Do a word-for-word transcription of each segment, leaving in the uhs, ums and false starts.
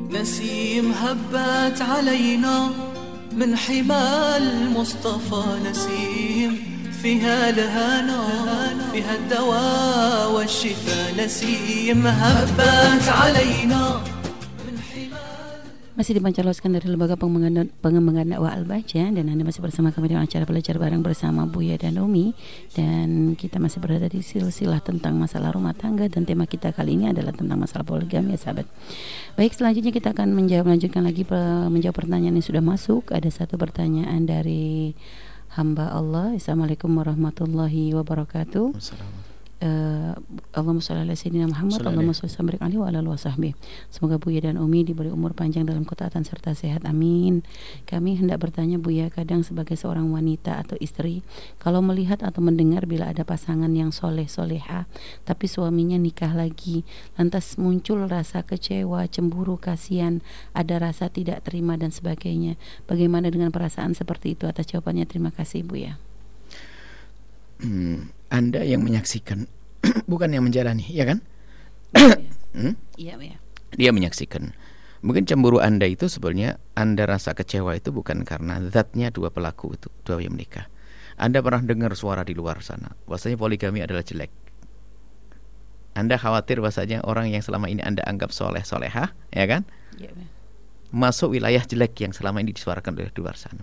نسيم هبت علينا من حمى المصطفى نسيم فيها الهنا فيها الدواء والشفاء نسيم هبت علينا. Masih dipancarloskan dari Lembaga Pengembangan, Pengembangan Dakwah Al-Baja, dan Anda masih bersama kami dalam acara Belajar Bareng bersama Buya dan Umi, dan kita masih berada di silsilah tentang masalah rumah tangga, dan tema kita kali ini adalah tentang masalah poligami ya sahabat. Baik, selanjutnya kita akan menjawab lanjutkan lagi menjawab pertanyaan yang sudah masuk. Ada satu pertanyaan dari hamba Allah. Assalamualaikum warahmatullahi wabarakatuh. Assalamualaikum. Uh, Allahumma shalli ala sayyidina Muhammad, Allahumma shalli alaihi wa ala alihi wasahbihi. Semoga Buya dan Umi diberi umur panjang dalam ketaatan serta sehat, amin. Kami hendak bertanya Buya, kadang sebagai seorang wanita atau istri, kalau melihat atau mendengar bila ada pasangan yang soleh soleha tapi suaminya nikah lagi, lantas muncul rasa kecewa, cemburu, kasihan, ada rasa tidak terima dan sebagainya. Bagaimana dengan perasaan seperti itu? Atas jawabannya terima kasih Buya. Hmm, Anda yang menyaksikan, bukan yang menjalani, ya kan? hmm? Iya, ya. Dia menyaksikan. Mungkin cemburu Anda itu sebenarnya Anda rasa kecewa itu bukan karena zatnya dua pelaku itu, dua yang menikah. Anda pernah dengar suara di luar sana bahwasanya poligami adalah jelek. Anda khawatir bahwasanya orang yang selama ini Anda anggap soleh soleha, ya kan? Iya, ya. Masuk wilayah jelek yang selama ini disuarakan oleh di luar sana.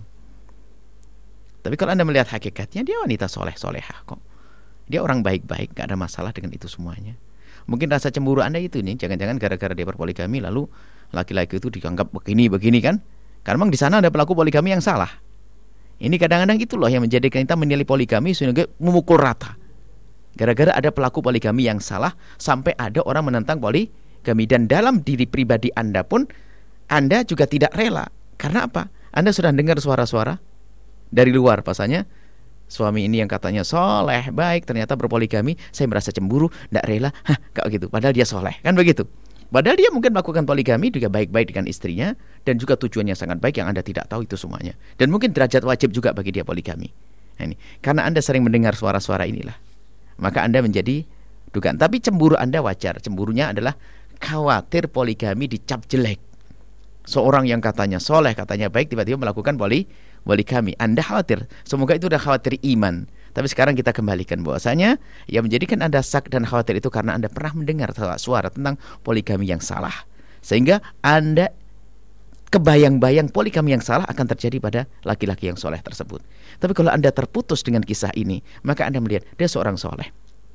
Tapi kalau Anda melihat hakikatnya, dia wanita soleh-solehah kok. Dia orang baik-baik, gak ada masalah dengan itu semuanya. Mungkin rasa cemburu Anda itu nih, jangan-jangan gara-gara dia berpoligami lalu laki-laki itu dianggap begini-begini kan. Karena memang di sana ada pelaku poligami yang salah. Ini kadang-kadang itu loh yang menjadikan kita menilai poligami sehingga memukul rata. Gara-gara ada pelaku poligami yang salah, sampai ada orang menentang poligami. Dan dalam diri pribadi Anda pun, Anda juga tidak rela. Karena apa? Anda sudah dengar suara-suara dari luar, pasalnya suami ini yang katanya soleh, baik, ternyata berpoligami, saya merasa cemburu, tidak rela, hah, kayak gitu. Padahal dia soleh, kan begitu. Padahal dia mungkin melakukan poligami juga baik-baik dengan istrinya, dan juga tujuannya sangat baik yang Anda tidak tahu itu semuanya. Dan mungkin derajat wajib juga bagi dia poligami. Nah, ini karena Anda sering mendengar suara-suara inilah, maka Anda menjadi dugaan. Tapi cemburu Anda wajar. Cemburunya adalah khawatir poligami dicap jelek. Seorang yang katanya soleh, katanya baik, tiba-tiba melakukan poli poligami. Anda khawatir, semoga itu udah khawatir iman. Tapi sekarang kita kembalikan bahwasanya yang menjadikan Anda sak dan khawatir itu karena Anda pernah mendengar suara tentang poligami yang salah, sehingga Anda kebayang-bayang poligami yang salah akan terjadi pada laki-laki yang soleh tersebut. Tapi kalau Anda terputus dengan kisah ini, maka Anda melihat dia seorang soleh.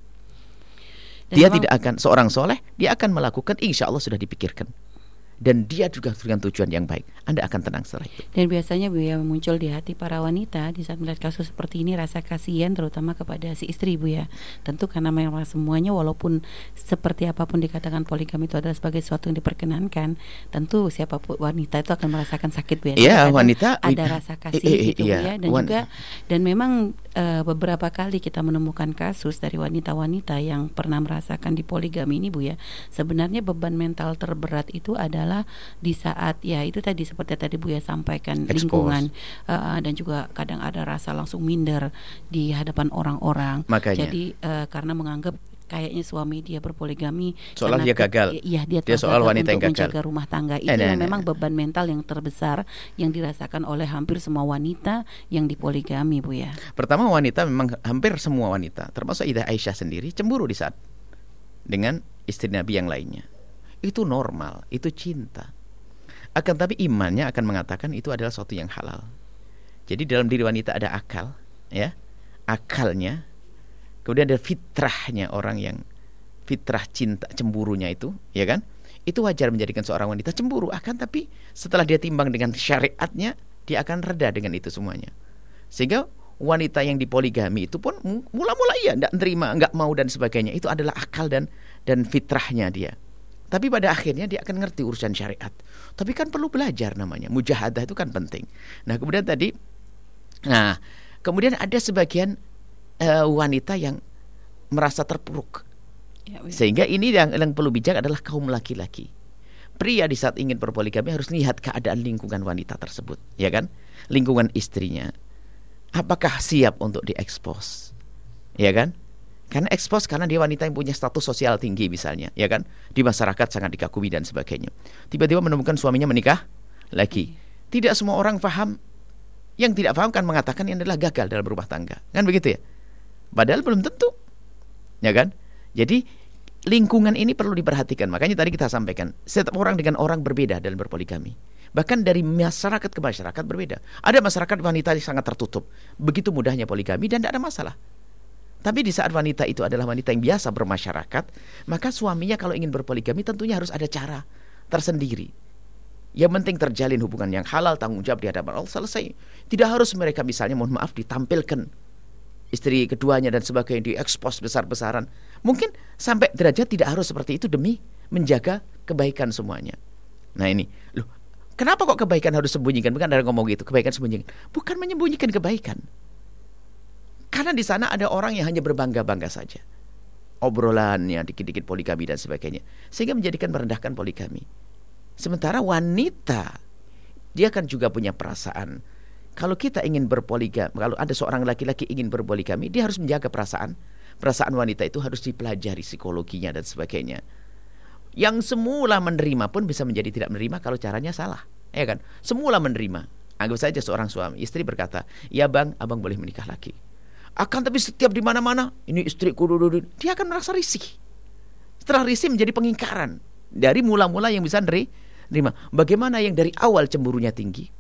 Dia Dan tidak akan seorang soleh, dia akan melakukan, insya Allah sudah dipikirkan. Dan dia juga dengan tujuan yang baik, Anda akan tenang setelah itu. Dan biasanya Bu ya, muncul di hati para wanita di saat melihat kasus seperti ini rasa kasihan terutama kepada si istri Bu ya. Tentu karena memang semuanya walaupun seperti apapun dikatakan poligami itu adalah sebagai sesuatu yang diperkenankan, tentu siapapun wanita itu akan merasakan sakit Bu ya. Iya, wanita ada rasa kasih i, i, gitu iya, ya. Dan wan- juga dan memang uh, beberapa kali kita menemukan kasus dari wanita-wanita yang pernah merasakan di poligami ini Bu ya. Sebenarnya beban mental terberat itu adalah di saat ya itu tadi seperti tadi Bu ya sampaikan, Expose. lingkungan uh, dan juga kadang ada rasa langsung minder di hadapan orang-orang. Makanya. Jadi uh, karena menganggap kayaknya suami dia berpoligami soal dia gagal. Iya, dia, dia soal wanita yang gagal menjaga rumah tangga. Itu eh, yang nah, memang nah. beban mental yang terbesar yang dirasakan oleh hampir semua wanita yang dipoligami Bu ya. Pertama, wanita memang hampir semua wanita, termasuk Sayyidah Aisyah sendiri, cemburu di saat dengan istri Nabi yang lainnya. Itu normal, itu cinta. Akan tapi imannya akan mengatakan itu adalah sesuatu yang halal. Jadi dalam diri wanita ada akal, ya, akalnya. Kemudian ada fitrahnya, orang yang fitrah cinta cemburunya itu, ya kan? Itu wajar menjadikan seorang wanita cemburu. Akan tapi setelah dia timbang dengan syariatnya, dia akan reda dengan itu semuanya. Sehingga wanita yang dipoligami itu pun mula-mula iya enggak terima, enggak mau dan sebagainya. Itu adalah akal dan dan fitrahnya dia. Tapi pada akhirnya dia akan ngerti urusan syariat. Tapi kan perlu belajar namanya. Mujahadah itu kan penting. Nah kemudian tadi, nah kemudian ada sebagian uh, wanita yang merasa terpuruk. Ya, sehingga ini yang, yang perlu bijak adalah kaum laki-laki. Pria di saat ingin berpoligami harus lihat keadaan lingkungan wanita tersebut, ya kan? Lingkungan istrinya. Apakah siap untuk diekspos, ya kan? Karena expose karena dia wanita yang punya status sosial tinggi misalnya, ya kan? Di masyarakat sangat dikagumi dan sebagainya. Tiba-tiba menemukan suaminya menikah lagi. Tidak semua orang paham. Yang tidak paham kan mengatakan ini adalah gagal dalam berumah tangga. Kan begitu ya? Padahal belum tentu. Ya kan? Jadi lingkungan ini perlu diperhatikan. Makanya tadi kita sampaikan, setiap orang dengan orang berbeda dalam berpoligami. Bahkan dari masyarakat ke masyarakat berbeda. Ada masyarakat wanita yang sangat tertutup. Begitu mudahnya poligami dan tidak ada masalah. Tapi di saat wanita itu adalah wanita yang biasa bermasyarakat, maka suaminya kalau ingin berpoligami tentunya harus ada cara tersendiri. Yang penting terjalin hubungan yang halal, tanggung jawab di hadapan Allah, selesai. Tidak harus mereka misalnya mohon maaf ditampilkan istri keduanya dan sebagainya, diekspos besar-besaran. Mungkin sampai derajat tidak harus seperti itu demi menjaga kebaikan semuanya. Nah ini, loh, kenapa kok kebaikan harus sembunyikan? Bukan ada ngomong gitu, kebaikan sembunyikan. Bukan menyembunyikan kebaikan. Karena di sana ada orang yang hanya berbangga-bangga saja. Obrolannya dikit-dikit poligami dan sebagainya. Sehingga menjadikan merendahkan poligami. Sementara wanita, dia kan juga punya perasaan. Kalau kita ingin berpoligami, kalau ada seorang laki-laki ingin berpoligami, dia harus menjaga perasaan. Perasaan wanita itu harus dipelajari psikologinya dan sebagainya. Yang semula menerima pun bisa menjadi tidak menerima kalau caranya salah. Ya kan? Semula menerima. Anggap saja seorang suami, istri berkata, "Ya bang, abang boleh menikah lagi." Akan tapi setiap di mana-mana, ini istriku, dia akan merasa risih. Setelah risih menjadi pengingkaran. Dari mula-mula yang bisa nerima. Bagaimana yang dari awal cemburunya tinggi?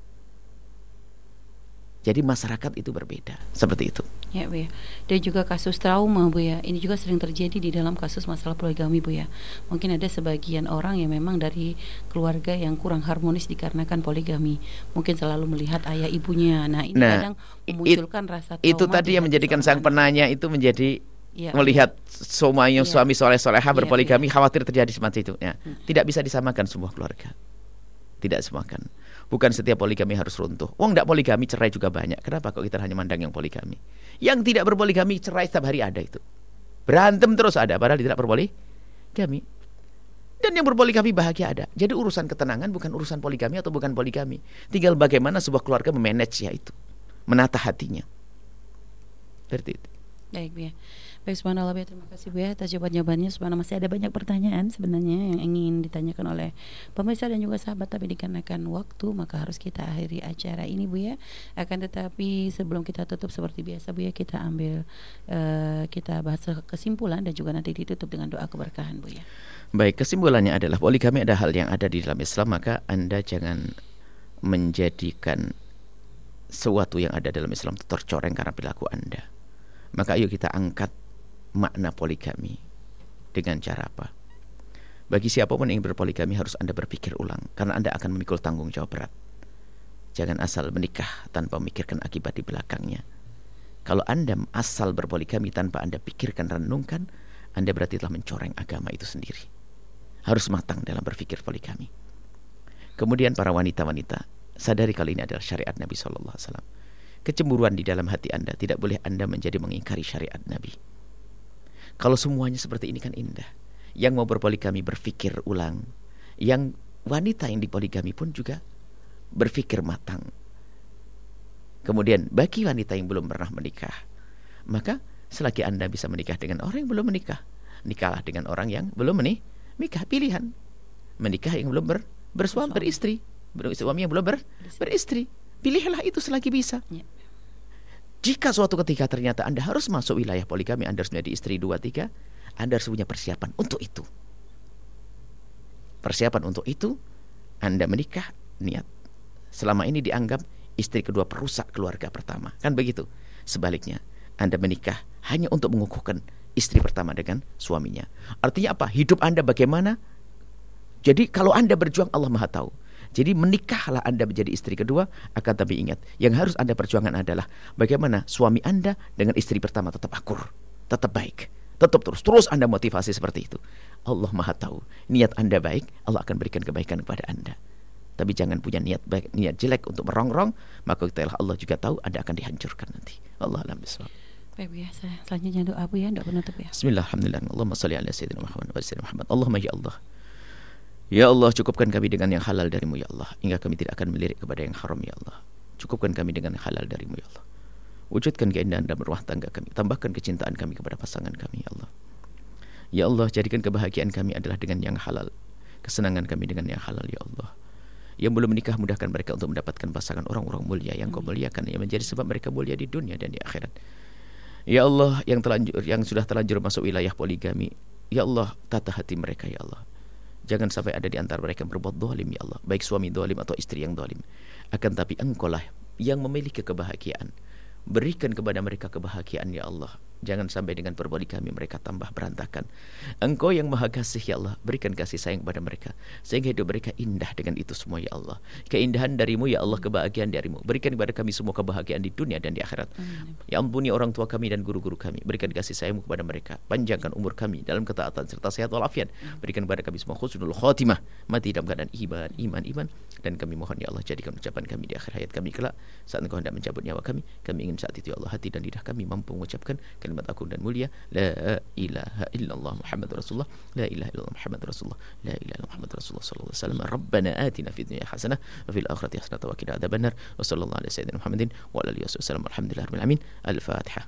Jadi masyarakat itu berbeda. Seperti itu. Ya Bu ya. Dan juga kasus trauma Bu ya. Ini juga sering terjadi di dalam kasus masalah poligami Bu ya. Mungkin ada sebagian orang yang memang dari keluarga yang kurang harmonis dikarenakan poligami. Mungkin selalu melihat ayah ibunya. Nah ini nah, kadang memunculkan it, rasa trauma. Itu tadi yang menjadikan sang penanya itu menjadi ya, melihat semuanya ya. Suami soleh-soleha berpoligami ya, khawatir terjadi semacam itu ya. Hmm. Tidak bisa disamakan semua keluarga. Tidak semakan. Bukan setiap poligami harus runtuh. Wong tidak poligami cerai juga banyak. Kenapa kok kita hanya mandang yang poligami? Yang tidak berpoligami cerai setiap hari ada itu. Berantem terus ada padahal tidak berpoligami. Dan yang berpoligami bahagia ada. Jadi urusan ketenangan bukan urusan poligami atau bukan poligami. Tinggal bagaimana sebuah keluarga memanage ya itu. Menata hatinya. Seperti itu. Baik Bu ya. Baik, subhanallah Bu ya, terima kasih Bu ya atas jawaban-jawabannya. Subhanallah, masih ada banyak pertanyaan sebenarnya yang ingin ditanyakan oleh pemirsa dan juga sahabat, tapi dikarenakan waktu maka harus kita akhiri acara ini Bu ya. Akan tetapi sebelum kita tutup seperti biasa Bu ya, kita ambil uh, kita bahas kesimpulan dan juga nanti ditutup dengan doa keberkahan Bu ya. Baik, kesimpulannya adalah poligami ada hal yang ada di dalam Islam, maka Anda jangan menjadikan sesuatu yang ada dalam Islam itu tercoreng karena perilaku Anda. Maka ayo kita angkat makna poligami dengan cara apa? Bagi siapapun yang berpoligami harus Anda berpikir ulang, karena Anda akan memikul tanggung jawab berat. Jangan asal menikah tanpa memikirkan akibat di belakangnya. Kalau Anda asal berpoligami tanpa Anda pikirkan, renungkan, Anda berarti telah mencoreng agama itu sendiri. Harus matang dalam berpikir poligami. Kemudian para wanita-wanita, sadari kali ini adalah syariat Nabi shallallahu alaihi wasallam. Kecemburuan di dalam hati Anda tidak boleh Anda menjadi mengingkari syariat Nabi. Kalau semuanya seperti ini kan indah. Yang mau berpoligami berpikir ulang. Yang wanita yang dipoligami pun juga berpikir matang. Kemudian bagi wanita yang belum pernah menikah, maka selagi Anda bisa menikah dengan orang yang belum menikah, nikahlah dengan orang yang belum menikah. Pilihan menikah yang belum ber, bersuami beristri, bersuami yang belum ber, beristri. Pilihlah itu selagi bisa. Ya. Jika suatu ketika ternyata Anda harus masuk wilayah poligami, Anda harus menjadi istri dua, tiga, Anda harus punya persiapan untuk itu. Persiapan untuk itu, Anda menikah, niat. Selama ini dianggap istri kedua perusak keluarga pertama. Kan begitu. Sebaliknya, Anda menikah hanya untuk mengukuhkan istri pertama dengan suaminya. Artinya apa? Hidup Anda bagaimana? Jadi kalau Anda berjuang, Allah Maha tahu. Jadi menikahlah Anda menjadi istri kedua. Akan tapi ingat, yang harus Anda perjuangkan adalah bagaimana suami Anda dengan istri pertama tetap akur, tetap baik, tetap terus Terus Anda motivasi seperti itu. Allah Maha tahu. Niat Anda baik, Allah akan berikan kebaikan kepada Anda. Tapi jangan punya niat baik, niat jelek untuk merongrong, maka ketahuilah Allah juga tahu Anda akan dihancurkan nanti. Allah a'lam bishawab. Baik Bu ya, selanjutnya doa Bu ya, doa penutup ya. Bismillah, alhamdulillah, Allahumma shalli ala sayyidina Muhammad wa sayyidina Muhammad. Allahumma ya Allah, ya Allah, cukupkan kami dengan yang halal darimu ya Allah, hingga kami tidak akan melirik kepada yang haram ya Allah. Cukupkan kami dengan halal darimu ya Allah. Wujudkan keindahan dalam rumah tangga kami. Tambahkan kecintaan kami kepada pasangan kami, ya Allah. Ya Allah, jadikan kebahagiaan kami adalah dengan yang halal. Kesenangan kami dengan yang halal, ya Allah. Yang belum menikah, mudahkan mereka untuk mendapatkan pasangan orang-orang mulia yang Kau muliakan, yang menjadi sebab mereka mulia di dunia dan di akhirat. Ya Allah, yang terlanjur, yang sudah terlanjur masuk wilayah poligami, ya Allah, tata hati mereka, ya Allah. Jangan sampai ada di antara mereka yang berbuat zalim, ya Allah, baik suami zalim atau istri yang zalim. Akan tapi Engkau lah yang memiliki kebahagiaan. Berikan kepada mereka kebahagiaan, ya Allah. Jangan sampai dengan perpoligami mereka tambah berantakan. Engkau yang maha kasih, ya Allah, berikan kasih sayang kepada mereka sehingga hidup mereka indah dengan itu semua, ya Allah. Keindahan darimu, ya Allah, kebahagiaan darimu. Berikan kepada kami semua kebahagiaan di dunia dan di akhirat. Amin. Ya ampuni orang tua kami dan guru-guru kami. Berikan kasih sayangmu kepada mereka. Panjangkan umur kami dalam ketaatan serta sehat walafiat. Berikan kepada kami semua husnul khotimah, mati dalam keadaan iman, iman, iman. Dan kami mohon, ya Allah, jadikan ucapan kami di akhir hayat kami kelak saat Engkau hendak mencabut nyawa kami. Kami ingin saat itu, ya Allah, hati dan lidah kami mampu mengucapkan kalimat agung dan mulia, la ilaha illallah Muhammadur Rasulullah, la ilaha illallah Muhammadur Rasulullah, la ilaha illallah Muhammadur Rasulullah sallallahu alaihi wasallam. Rabbana atina fid dunya hasanah wa fil akhirati hasanah wa qina adzabannar. Wa sallallahu ala sayyidina Muhammadin wa ala alihi wasallam. Alhamdulillahirabbil alamin. Al-Fatihah.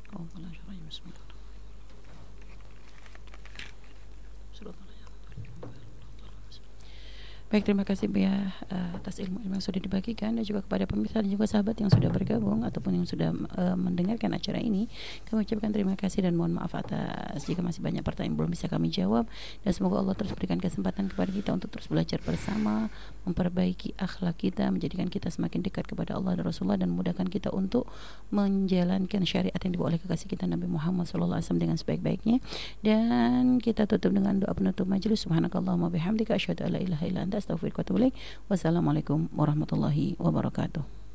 Baik, terima kasih Bu ya uh, atas ilmu-ilmu yang sudah dibagikan, dan juga kepada pemirsa dan juga sahabat yang sudah bergabung ataupun yang sudah uh, mendengarkan acara ini. Kami ucapkan terima kasih dan mohon maaf atas jika masih banyak pertanyaan yang belum bisa kami jawab, dan semoga Allah terus berikan kesempatan kepada kita untuk terus belajar bersama, memperbaiki akhlak kita, menjadikan kita semakin dekat kepada Allah dan Rasulullah, dan memudahkan kita untuk menjalankan syariat yang dibawa oleh kekasih kita Nabi Muhammad sallallahu alaihi wasallam dengan sebaik-baiknya. Dan kita tutup dengan doa penutup majelis. Subhanakallahumma bihamdika asyhadu an la ilaha illa anta astaghfiruka wa atubu ilaik. Wassalamualaikum warahmatullahi wabarakatuh.